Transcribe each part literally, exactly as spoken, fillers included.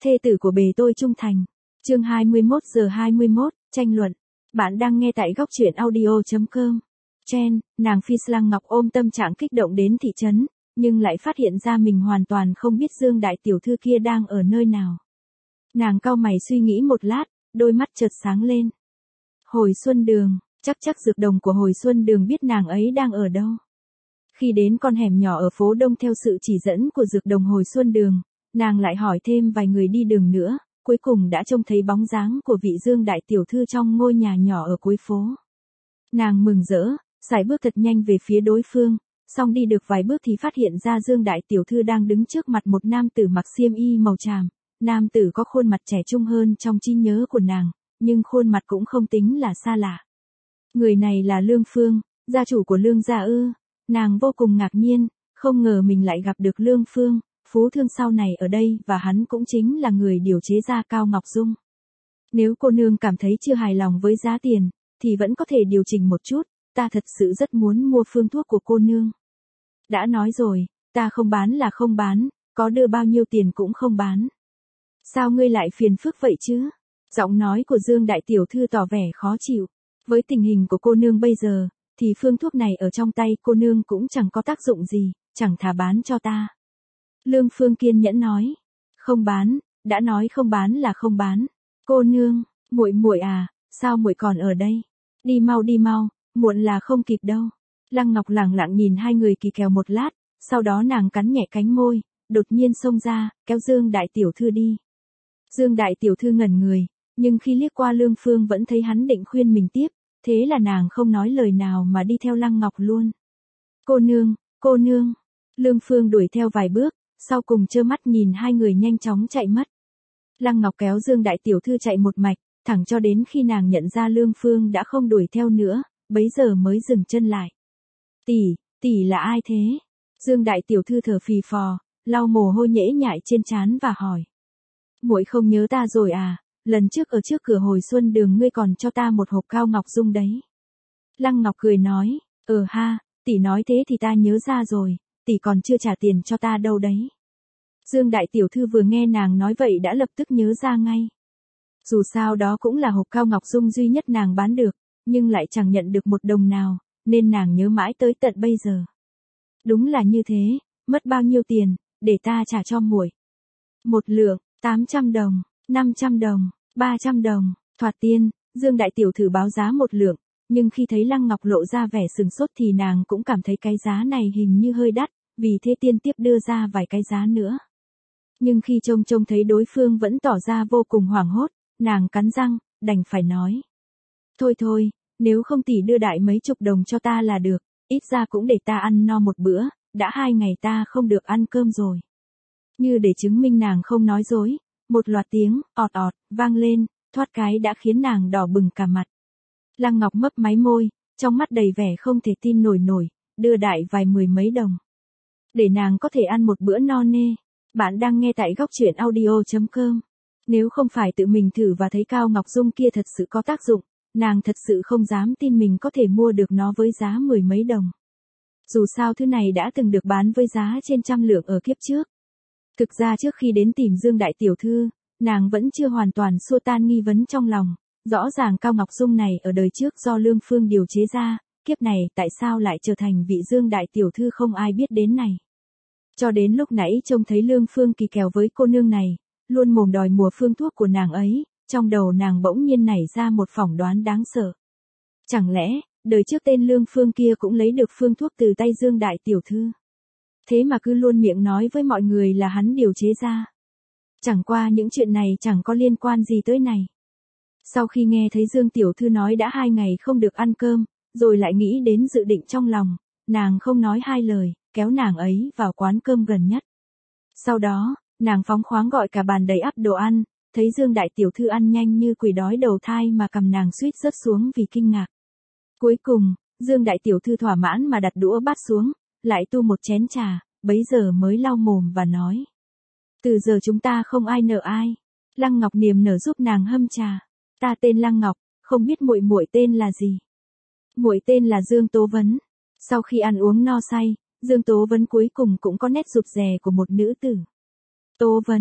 thê tử của bề tôi trung thành. Chương hai mươi mốt giờ hai mươi mốt, tranh luận. Bạn đang nghe tại góc truyện audio chấm com. Chen, nàng phi Lăng Ngọc ôm tâm trạng kích động đến thị trấn, nhưng lại phát hiện ra mình hoàn toàn không biết Dương đại tiểu thư kia đang ở nơi nào. Nàng cau mày suy nghĩ một lát, đôi mắt chợt sáng lên. Hồi Xuân Đường, chắc chắc dược đồng của Hồi Xuân Đường biết nàng ấy đang ở đâu. Khi đến con hẻm nhỏ ở phố Đông theo sự chỉ dẫn của dược đồng Hồi Xuân Đường, nàng lại hỏi thêm vài người đi đường nữa, cuối cùng đã trông thấy bóng dáng của vị Dương đại tiểu thư trong ngôi nhà nhỏ ở cuối phố. Nàng mừng rỡ, sải bước thật nhanh về phía đối phương, xong đi được vài bước thì phát hiện ra Dương đại tiểu thư đang đứng trước mặt một nam tử mặc xiêm y màu tràm. Nam tử có khuôn mặt trẻ trung hơn trong trí nhớ của nàng, nhưng khuôn mặt cũng không tính là xa lạ. Người này là Lương Phương, gia chủ của Lương gia ư. Nàng vô cùng ngạc nhiên, không ngờ mình lại gặp được Lương Phương, phú thương sau này ở đây, và hắn cũng chính là người điều chế ra Cao Ngọc Dung. Nếu cô nương cảm thấy chưa hài lòng với giá tiền, thì vẫn có thể điều chỉnh một chút, ta thật sự rất muốn mua phương thuốc của cô nương. Đã nói rồi, ta không bán là không bán, có đưa bao nhiêu tiền cũng không bán. Sao ngươi lại phiền phức vậy chứ? Giọng nói của Dương đại tiểu thư tỏ vẻ khó chịu. Với tình hình của cô nương bây giờ, thì phương thuốc này ở trong tay cô nương cũng chẳng có tác dụng gì, chẳng thà bán cho ta. Lương Phương kiên nhẫn nói. Không bán, đã nói không bán là không bán. Cô nương, muội muội à, sao muội còn ở đây? Đi mau đi mau, muộn là không kịp đâu. Lăng Ngọc lẳng lặng nhìn hai người kỳ kèo một lát, sau đó nàng cắn nhẹ cánh môi, đột nhiên xông ra, kéo Dương đại tiểu thư đi. Dương đại tiểu thư ngẩn người, nhưng khi liếc qua Lương Phương vẫn thấy hắn định khuyên mình tiếp, thế là nàng không nói lời nào mà đi theo Lăng Ngọc luôn. Cô nương, cô nương. Lương Phương đuổi theo vài bước, sau cùng trơ mắt nhìn hai người nhanh chóng chạy mất. Lăng Ngọc kéo Dương đại tiểu thư chạy một mạch, thẳng cho đến khi nàng nhận ra Lương Phương đã không đuổi theo nữa, bấy giờ mới dừng chân lại. Tỷ, tỷ là ai thế? Dương đại tiểu thư thở phì phò, lau mồ hôi nhễ nhại trên trán và hỏi. Muội không nhớ ta rồi à, lần trước ở trước cửa Hồi Xuân Đường ngươi còn cho ta một hộp Cao Ngọc Dung đấy. Lăng Ngọc cười nói, ờ ha, tỷ nói thế thì ta nhớ ra rồi, tỷ còn chưa trả tiền cho ta đâu đấy. Dương đại tiểu thư vừa nghe nàng nói vậy đã lập tức nhớ ra ngay. Dù sao đó cũng là hộp Cao Ngọc Dung duy nhất nàng bán được, nhưng lại chẳng nhận được một đồng nào, nên nàng nhớ mãi tới tận bây giờ. Đúng là như thế, mất bao nhiêu tiền, để ta trả cho muội. Một lượng, tám trăm đồng, năm trăm đồng, ba trăm đồng, thoạt tiên, Dương đại tiểu thư báo giá một lượng, nhưng khi thấy Lăng Ngọc lộ ra vẻ sừng sốt thì nàng cũng cảm thấy cái giá này hình như hơi đắt, vì thế tiên tiếp đưa ra vài cái giá nữa. Nhưng khi trông trông thấy đối phương vẫn tỏ ra vô cùng hoảng hốt, nàng cắn răng, đành phải nói. Thôi thôi, nếu không tỷ đưa đại mấy chục đồng cho ta là được, ít ra cũng để ta ăn no một bữa, đã hai ngày ta không được ăn cơm rồi. Như để chứng minh nàng không nói dối, một loạt tiếng, ọt ọt, vang lên, thoát cái đã khiến nàng đỏ bừng cả mặt. Lăng Ngọc mấp máy môi, trong mắt đầy vẻ không thể tin nổi nổi, đưa đại vài mười mấy đồng. Để nàng có thể ăn một bữa no nê. Bạn đang nghe tại góc truyện audio chấm com. Nếu không phải tự mình thử và thấy Cao Ngọc Dung kia thật sự có tác dụng, nàng thật sự không dám tin mình có thể mua được nó với giá mười mấy đồng. Dù sao thứ này đã từng được bán với giá trên trăm lượng ở kiếp trước. Thực ra trước khi đến tìm Dương đại tiểu thư, nàng vẫn chưa hoàn toàn xua tan nghi vấn trong lòng. Rõ ràng Cao Ngọc Dung này ở đời trước do Lương Phương điều chế ra, kiếp này tại sao lại trở thành vị Dương đại tiểu thư không ai biết đến này. Cho đến lúc nãy trông thấy Lương Phương kỳ kèo với cô nương này, luôn mồm đòi mua phương thuốc của nàng ấy, trong đầu nàng bỗng nhiên nảy ra một phỏng đoán đáng sợ. Chẳng lẽ, đời trước tên Lương Phương kia cũng lấy được phương thuốc từ tay Dương đại tiểu thư. Thế mà cứ luôn miệng nói với mọi người là hắn điều chế ra. Chẳng qua những chuyện này chẳng có liên quan gì tới này. Sau khi nghe thấy Dương tiểu thư nói đã hai ngày không được ăn cơm, rồi lại nghĩ đến dự định trong lòng, nàng không nói hai lời, kéo nàng ấy vào quán cơm gần nhất. Sau đó, nàng phóng khoáng gọi cả bàn đầy ắp đồ ăn, thấy Dương đại tiểu thư ăn nhanh như quỷ đói đầu thai mà cầm nàng suýt rớt xuống vì kinh ngạc. Cuối cùng, Dương đại tiểu thư thỏa mãn mà đặt đũa bát xuống, lại tu một chén trà, bấy giờ mới lau mồm và nói. Từ giờ chúng ta không ai nợ ai. Lăng Ngọc niềm nở giúp nàng hâm trà. Ta tên Lăng Ngọc, không biết muội muội tên là gì. Muội tên là Dương Tố Vấn. Sau khi ăn uống no say, Dương Tố Vấn cuối cùng cũng có nét rụt rè của một nữ tử. Tố Vấn,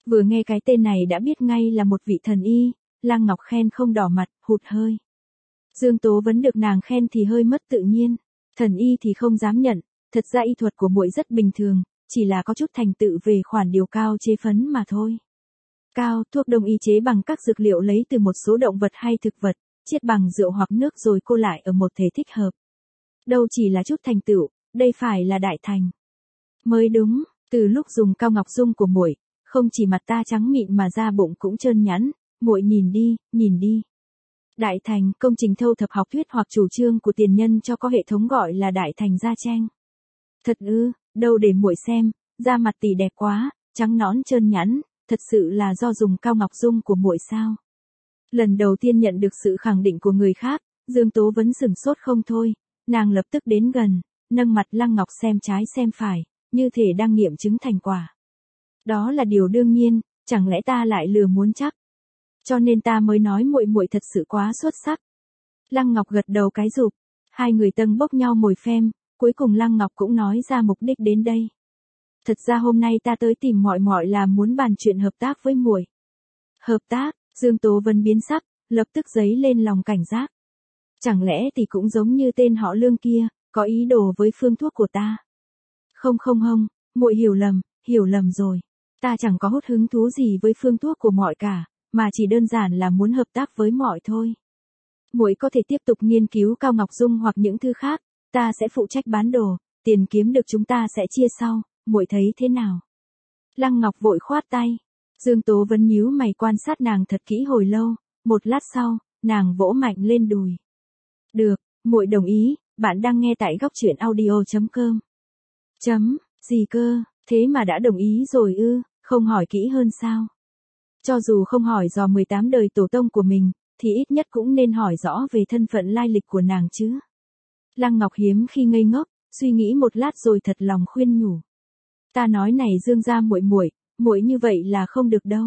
Vừa nghe cái tên này đã biết ngay là một vị thần y, Lăng Ngọc khen không đỏ mặt, hụt hơi. Dương Tố Vấn được nàng khen thì hơi mất tự nhiên, thần y thì không dám nhận, thật ra y thuật của muội rất bình thường, chỉ là có chút thành tựu về khoản điều cao chế phấn mà thôi. Cao, thuốc đông y chế bằng các dược liệu lấy từ một số động vật hay thực vật, chiết bằng rượu hoặc nước rồi cô lại ở một thể thích hợp. Đâu chỉ là chút thành tựu, đây phải là đại thành. Mới đúng, từ lúc dùng cao ngọc dung của muội, không chỉ mặt ta trắng mịn mà da bụng cũng trơn nhẵn, muội nhìn đi, nhìn đi. Đại thành, công trình thâu thập học thuyết hoặc chủ trương của tiền nhân cho có hệ thống gọi là đại thành da tranh. Thật ư, đâu để muội xem, da mặt tỷ đẹp quá, trắng nõn trơn nhẵn, thật sự là do dùng cao ngọc dung của muội sao? Lần đầu tiên nhận được sự khẳng định của người khác, Dương Tố Vấn sửng sốt không thôi, nàng lập tức đến gần, nâng mặt Lăng Ngọc xem trái xem phải, như thể đang nghiệm chứng thành quả. Đó là điều đương nhiên, chẳng lẽ ta lại lừa muốn chắc? Cho nên ta mới nói muội muội thật sự quá xuất sắc. Lăng Ngọc gật đầu cái rụp, hai người tâng bốc nhau mồi phem, cuối cùng Lăng Ngọc cũng nói ra mục đích đến đây. Thật ra hôm nay ta tới tìm muội muội là muốn bàn chuyện hợp tác với muội. Hợp tác? Dương Tố Vân biến sắc, lập tức dấy lên lòng cảnh giác. Chẳng lẽ thì cũng giống như tên họ Lương kia, có ý đồ với phương thuốc của ta? Không không không, muội hiểu lầm, hiểu lầm rồi. Ta chẳng có hốt hứng thú gì với phương thuốc của muội cả, mà chỉ đơn giản là muốn hợp tác với muội thôi. Muội có thể tiếp tục nghiên cứu cao ngọc dung hoặc những thứ khác, ta sẽ phụ trách bán đồ, tiền kiếm được chúng ta sẽ chia sau, muội thấy thế nào? Lăng Ngọc vội khoát tay. Dương Tố Vấn nhíu mày quan sát nàng thật kỹ hồi lâu, một lát sau, nàng vỗ mạnh lên đùi. Được, muội đồng ý, bạn đang nghe tại góc truyện audio chấm com. Chấm, gì cơ, thế mà đã đồng ý rồi ư, không hỏi kỹ hơn sao? Cho dù không hỏi dò mười tám đời tổ tông của mình, thì ít nhất cũng nên hỏi rõ về thân phận lai lịch của nàng chứ. Lăng Ngọc hiếm khi ngây ngốc, suy nghĩ một lát rồi thật lòng khuyên nhủ. Ta nói này Dương gia muội muội, muội như vậy là không được đâu.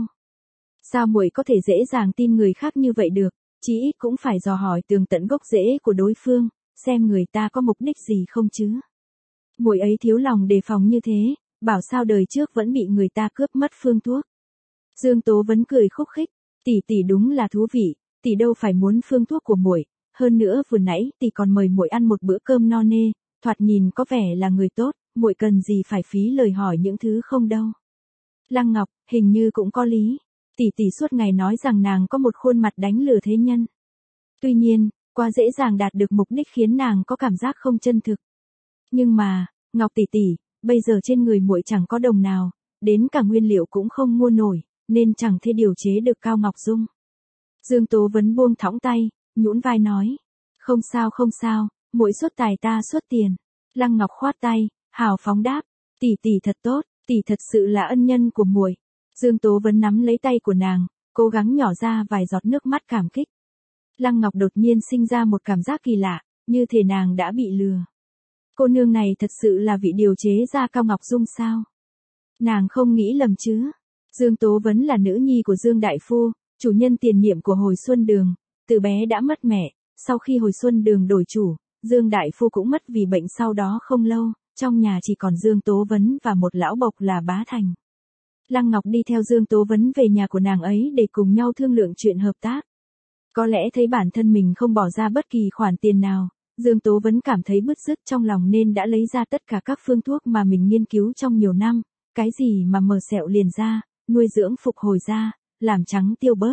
Sao muội có thể dễ dàng tin người khác như vậy được, chí ít cũng phải dò hỏi tường tận gốc rễ của đối phương, xem người ta có mục đích gì không chứ. Muội ấy thiếu lòng đề phòng như thế, bảo sao đời trước vẫn bị người ta cướp mất phương thuốc. Dương Tố Vấn cười khúc khích, tỷ tỷ đúng là thú vị, tỷ đâu phải muốn phương thuốc của muội, hơn nữa vừa nãy tỷ còn mời muội ăn một bữa cơm no nê, thoạt nhìn có vẻ là người tốt, muội cần gì phải phí lời hỏi những thứ không đâu. Lăng Ngọc, hình như cũng có lý, tỷ tỷ suốt ngày nói rằng nàng có một khuôn mặt đánh lừa thế nhân. Tuy nhiên, quá dễ dàng đạt được mục đích khiến nàng có cảm giác không chân thực. Nhưng mà, Ngọc tỷ tỷ, bây giờ trên người muội chẳng có đồng nào, đến cả nguyên liệu cũng không mua nổi, nên chẳng thể điều chế được cao ngọc dung. Dương Tố Vấn buông thõng tay, nhũn vai nói, không sao không sao, muội xuất tài ta xuất tiền. Lăng Ngọc khoát tay, hào phóng đáp, tỷ tỷ thật tốt, tỷ thật sự là ân nhân của muội. Dương Tố Vấn nắm lấy tay của nàng, cố gắng nhỏ ra vài giọt nước mắt cảm kích. Lăng Ngọc đột nhiên sinh ra một cảm giác kỳ lạ, như thể nàng đã bị lừa. Cô nương này thật sự là vị điều chế ra cao ngọc dung sao? Nàng không nghĩ lầm chứ? Dương Tố Vấn là nữ nhi của Dương Đại Phu, chủ nhân tiền nhiệm của Hồi Xuân Đường, từ bé đã mất mẹ, sau khi Hồi Xuân Đường đổi chủ, Dương Đại Phu cũng mất vì bệnh sau đó không lâu, trong nhà chỉ còn Dương Tố Vấn và một lão bộc là Bá Thành. Lăng Ngọc đi theo Dương Tố Vấn về nhà của nàng ấy để cùng nhau thương lượng chuyện hợp tác. Có lẽ thấy bản thân mình không bỏ ra bất kỳ khoản tiền nào, Dương Tố Vấn cảm thấy bứt rứt trong lòng nên đã lấy ra tất cả các phương thuốc mà mình nghiên cứu trong nhiều năm, cái gì mà mờ sẹo liền da, nuôi dưỡng phục hồi da, làm trắng tiêu bớt.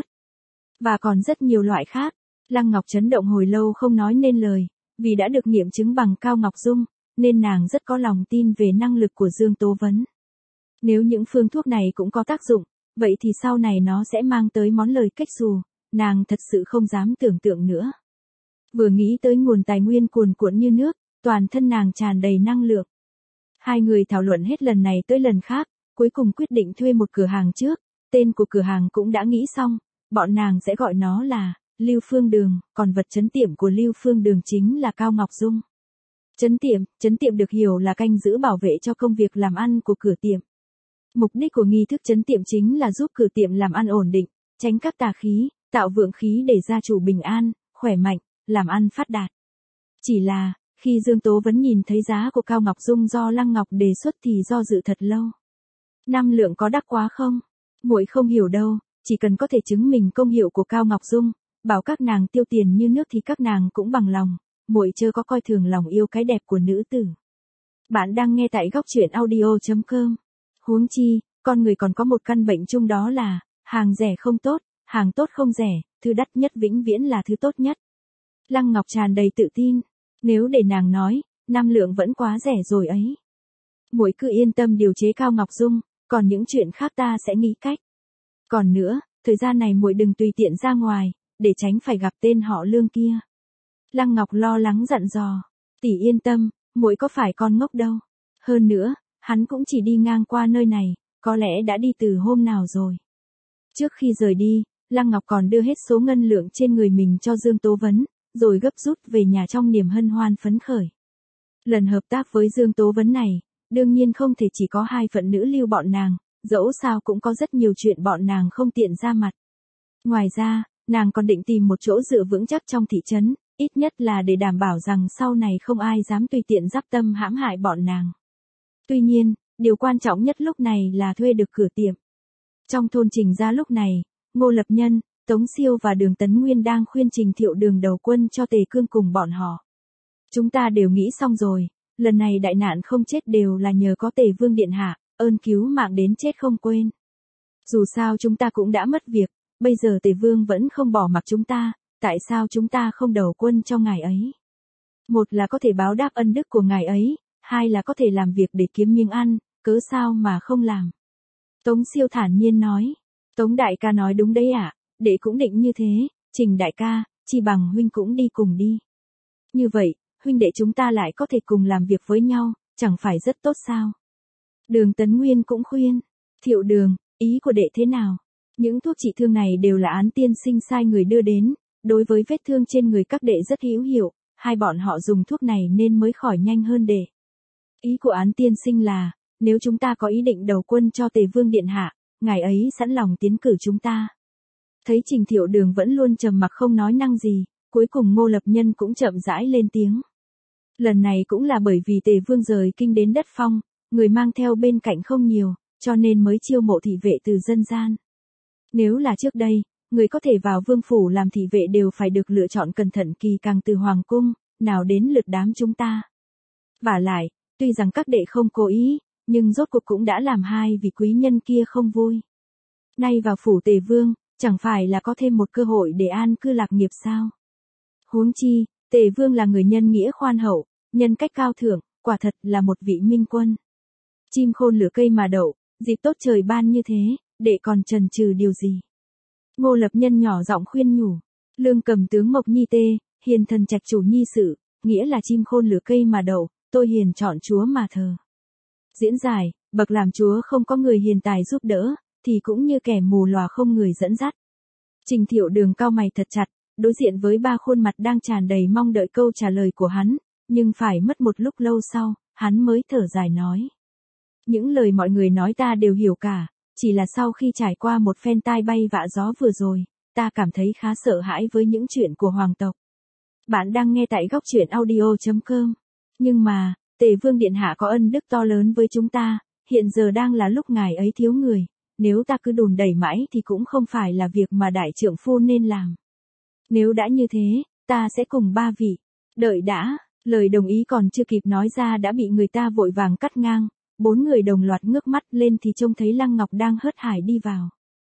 Và còn rất nhiều loại khác. Lăng Ngọc chấn động hồi lâu không nói nên lời, vì đã được nghiệm chứng bằng cao ngọc dung, nên nàng rất có lòng tin về năng lực của Dương Tố Vấn. Nếu những phương thuốc này cũng có tác dụng, vậy thì sau này nó sẽ mang tới món lời cách xù, nàng thật sự không dám tưởng tượng nữa. Vừa nghĩ tới nguồn tài nguyên cuồn cuộn như nước, toàn thân nàng tràn đầy năng lượng. Hai người thảo luận hết lần này tới lần khác, cuối cùng quyết định thuê một cửa hàng trước, tên của cửa hàng cũng đã nghĩ xong, bọn nàng sẽ gọi nó là Lưu Phương Đường, còn vật trấn tiệm của Lưu Phương Đường chính là Cao Ngọc Dung. Trấn tiệm, trấn tiệm được hiểu là canh giữ bảo vệ cho công việc làm ăn của cửa tiệm. Mục đích của nghi thức trấn tiệm chính là giúp cửa tiệm làm ăn ổn định, tránh các tà khí, tạo vượng khí để gia chủ bình an, khỏe mạnh, làm ăn phát đạt. Chỉ là, khi Dương Tố Vấn nhìn thấy giá của Cao Ngọc Dung do Lăng Ngọc đề xuất thì do dự thật lâu. Năm lượng có đắt quá không? Muội không hiểu đâu, chỉ cần có thể chứng minh công hiệu của Cao Ngọc Dung, bảo các nàng tiêu tiền như nước thì các nàng cũng bằng lòng, muội chớ có coi thường lòng yêu cái đẹp của nữ tử. Bạn đang nghe tại góc truyện audio chấm com. Huống chi, con người còn có một căn bệnh chung, đó là, hàng rẻ không tốt, hàng tốt không rẻ, thứ đắt nhất vĩnh viễn là thứ tốt nhất. Lăng Ngọc tràn đầy tự tin, nếu để nàng nói, năm lượng vẫn quá rẻ rồi ấy. Muội cứ yên tâm điều chế Cao Ngọc Dung, còn những chuyện khác ta sẽ nghĩ cách. Còn nữa, thời gian này muội đừng tùy tiện ra ngoài, để tránh phải gặp tên họ Lương kia. Lăng Ngọc lo lắng dặn dò, tỷ yên tâm, muội có phải con ngốc đâu. Hơn nữa, hắn cũng chỉ đi ngang qua nơi này, có lẽ đã đi từ hôm nào rồi. Trước khi rời đi, Lăng Ngọc còn đưa hết số ngân lượng trên người mình cho Dương Tố Vấn, rồi gấp rút về nhà trong niềm hân hoan phấn khởi. Lần hợp tác với Dương Tố Vấn này, đương nhiên không thể chỉ có hai phận nữ lưu bọn nàng, dẫu sao cũng có rất nhiều chuyện bọn nàng không tiện ra mặt. Ngoài ra, nàng còn định tìm một chỗ dựa vững chắc trong thị trấn, ít nhất là để đảm bảo rằng sau này không ai dám tùy tiện giáp tâm hãm hại bọn nàng. Tuy nhiên, điều quan trọng nhất lúc này là thuê được cửa tiệm. Trong thôn Trình gia lúc này, Ngô Lập Nhân, Tống Siêu và Đường Tấn Nguyên đang khuyên Trình Thiệu Đường đầu quân cho Tề Cương cùng bọn họ. Chúng ta đều nghĩ xong rồi, lần này đại nạn không chết đều là nhờ có Tề Vương điện hạ, ơn cứu mạng đến chết không quên. Dù sao chúng ta cũng đã mất việc, bây giờ Tề Vương vẫn không bỏ mặc chúng ta, tại sao chúng ta không đầu quân cho ngài ấy? Một là có thể báo đáp ân đức của ngài ấy, hai là có thể làm việc để kiếm miếng ăn, cớ sao mà không làm? Tống Siêu thản nhiên nói. Tống đại ca nói đúng đấy ạ, à, đệ cũng định như thế, Trình đại ca, chi bằng huynh cũng đi cùng đi. Như vậy, huynh đệ chúng ta lại có thể cùng làm việc với nhau, chẳng phải rất tốt sao? Đường Tấn Nguyên cũng khuyên. Thiệu Đường, ý của đệ thế nào? Những thuốc trị thương này đều là Án tiên sinh sai người đưa đến, đối với vết thương trên người các đệ rất hữu hiệu, hai bọn họ dùng thuốc này nên mới khỏi nhanh hơn đệ. Ý của Án tiên sinh là, nếu chúng ta có ý định đầu quân cho Tề Vương điện hạ, ngài ấy sẵn lòng tiến cử chúng ta. Thấy Trình Thiệu Đường vẫn luôn trầm mặc không nói năng gì, cuối cùng Ngô Lập Nhân cũng chậm rãi lên tiếng. Lần này cũng là bởi vì Tề Vương rời kinh đến đất phong, người mang theo bên cạnh không nhiều, cho nên mới chiêu mộ thị vệ từ dân gian. Nếu là trước đây, người có thể vào vương phủ làm thị vệ đều phải được lựa chọn cẩn thận kỳ càng từ hoàng cung, nào đến lượt đám chúng ta. Vả lại, tuy rằng các đệ không cố ý, nhưng rốt cuộc cũng đã làm hai vị quý nhân kia không vui. Nay vào phủ Tề Vương, chẳng phải là có thêm một cơ hội để an cư lạc nghiệp sao? Huống chi, Tề Vương là người nhân nghĩa khoan hậu, nhân cách cao thượng, quả thật là một vị minh quân. Chim khôn lửa cây mà đậu, dịp tốt trời ban như thế, đệ còn chần chừ điều gì? Ngô Lập Nhân nhỏ giọng khuyên nhủ. Lương Cầm tướng Mộc Nhi tê, hiền thần trạch chủ nhi sự, nghĩa là chim khôn lửa cây mà đậu, tôi hiền chọn chúa mà thờ. Diễn giải, bậc làm chúa không có người hiền tài giúp đỡ, thì cũng như kẻ mù lòa không người dẫn dắt. Trình Thiệu Đường cau mày thật chặt, đối diện với ba khuôn mặt đang tràn đầy mong đợi câu trả lời của hắn, nhưng phải mất một lúc lâu sau, hắn mới thở dài nói. Những lời mọi người nói ta đều hiểu cả, chỉ là sau khi trải qua một phen tai bay vạ gió vừa rồi, ta cảm thấy khá sợ hãi với những chuyện của hoàng tộc. Bạn đang nghe tại góc truyện audio chấm com. Nhưng mà, Tề Vương điện hạ có ân đức to lớn với chúng ta, hiện giờ đang là lúc ngài ấy thiếu người, nếu ta cứ đùn đẩy mãi thì cũng không phải là việc mà đại trượng phu nên làm. Nếu đã như thế, ta sẽ cùng ba vị. Đợi đã, lời đồng ý còn chưa kịp nói ra đã bị người ta vội vàng cắt ngang, bốn người đồng loạt ngước mắt lên thì trông thấy Lăng Ngọc đang hớt hải đi vào.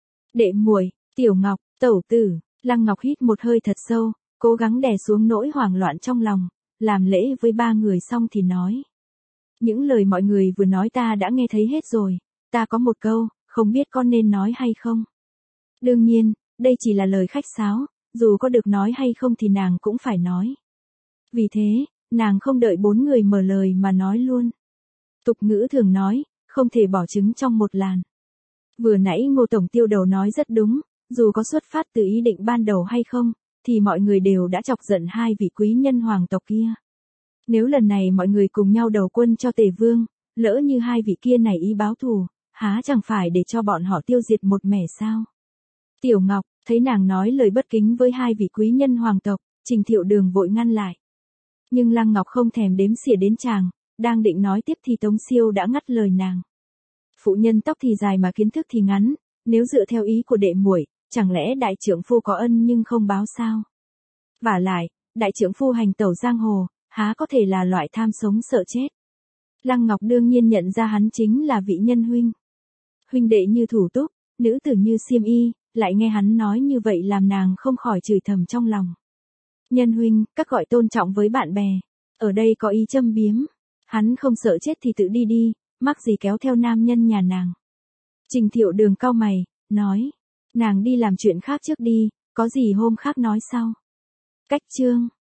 Đệ muội, Tiểu Ngọc, tẩu tử, Lăng Ngọc hít một hơi thật sâu, cố gắng đè xuống nỗi hoảng loạn trong lòng, làm lễ với ba người xong thì nói. Những lời mọi người vừa nói ta đã nghe thấy hết rồi, ta có một câu, không biết con nên nói hay không. Đương nhiên, đây chỉ là lời khách sáo, dù có được nói hay không thì nàng cũng phải nói. Vì thế, nàng không đợi bốn người mở lời mà nói luôn. Tục ngữ thường nói, không thể bỏ trứng trong một làn. Vừa nãy Ngô Tổng Tiêu Đầu nói rất đúng, dù có xuất phát từ ý định ban đầu hay không, thì mọi người đều đã chọc giận hai vị quý nhân hoàng tộc kia. Nếu lần này mọi người cùng nhau đầu quân cho Tề Vương, lỡ như hai vị kia này ý báo thù, há chẳng phải để cho bọn họ tiêu diệt một mẻ sao? Tiểu Ngọc, thấy nàng nói lời bất kính với hai vị quý nhân hoàng tộc, Trình Thiệu Đường vội ngăn lại. Nhưng Lăng Ngọc không thèm đếm xỉa đến chàng, đang định nói tiếp thì Tống Siêu đã ngắt lời nàng. Phụ nhân tóc thì dài mà kiến thức thì ngắn, Nếu dựa theo ý của đệ muội, chẳng lẽ đại trượng phu có ân nhưng không báo sao? Vả lại, đại trượng phu hành tẩu giang hồ, há có thể là loại tham sống sợ chết. Lăng Ngọc đương nhiên nhận ra hắn chính là vị nhân huynh. Huynh đệ như thủ túc, nữ tử như xiêm y, lại nghe hắn nói như vậy làm nàng không khỏi chửi thầm trong lòng. Nhân huynh, các gọi tôn trọng với bạn bè. Ở đây có ý châm biếm. Hắn không sợ chết thì tự đi đi, mắc gì kéo theo nam nhân nhà nàng. Trình Thiệu Đường cau mày, nói. Nàng đi làm chuyện khác trước đi, có gì hôm khác nói sau. Cách chương.